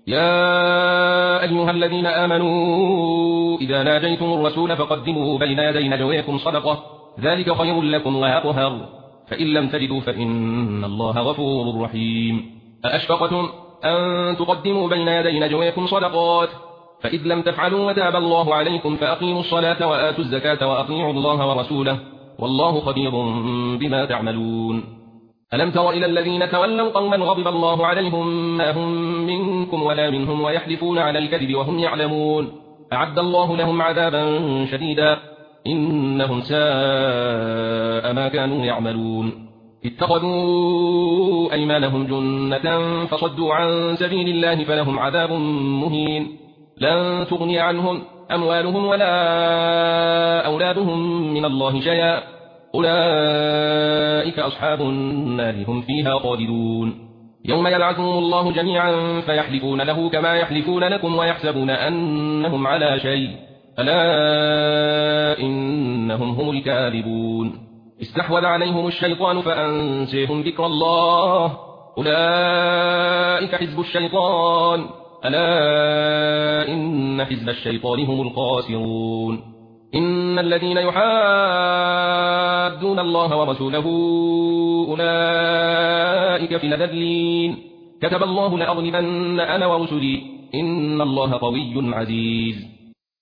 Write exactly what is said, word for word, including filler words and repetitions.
يا أيها الذين آمنوا إذا ناجيتم الرسول فقدموا بين يدي نجويكم صدقة ذلك خير لكم وأطهر فإن لم تجدوا فإن الله غفور رحيم أأشفقتم أن تقدموا بين يدي نجويكم صدقات فإذ لم تفعلوا وتاب الله عليكم فأقيموا الصلاة وآتوا الزكاة وأطيعوا الله ورسوله والله خبير بما تعملون ألم تر إلى الذين تولوا قوما غضب الله عليهم ما هم منكم ولا منهم ويحلفون على الكذب وهم يعلمون أعد الله لهم عذابا شديدا إنهم ساء ما كانوا يعملون اتخذوا أيمانهم جنة فصدوا عن سبيل الله فلهم عذاب مهين لن تغني عنهم أموالهم ولا أولادهم من الله شيئا أولئك أصحاب النار هم فيها خالدون يوم يبعثهم الله جميعا فيحلفون له كما يحلفون لكم ويحسبون أنهم على شيء ألا إنهم هم الكاذبون استحوذ عليهم الشيطان فأنسيهم ذكر الله أولئك حزب الشيطان ألا إن حزب الشيطان هم الخاسرون إن الذين يحادون الله ورسوله أولئك في الأذلين كتب الله لأغلبن أنا ورسلي إن الله قوي عزيز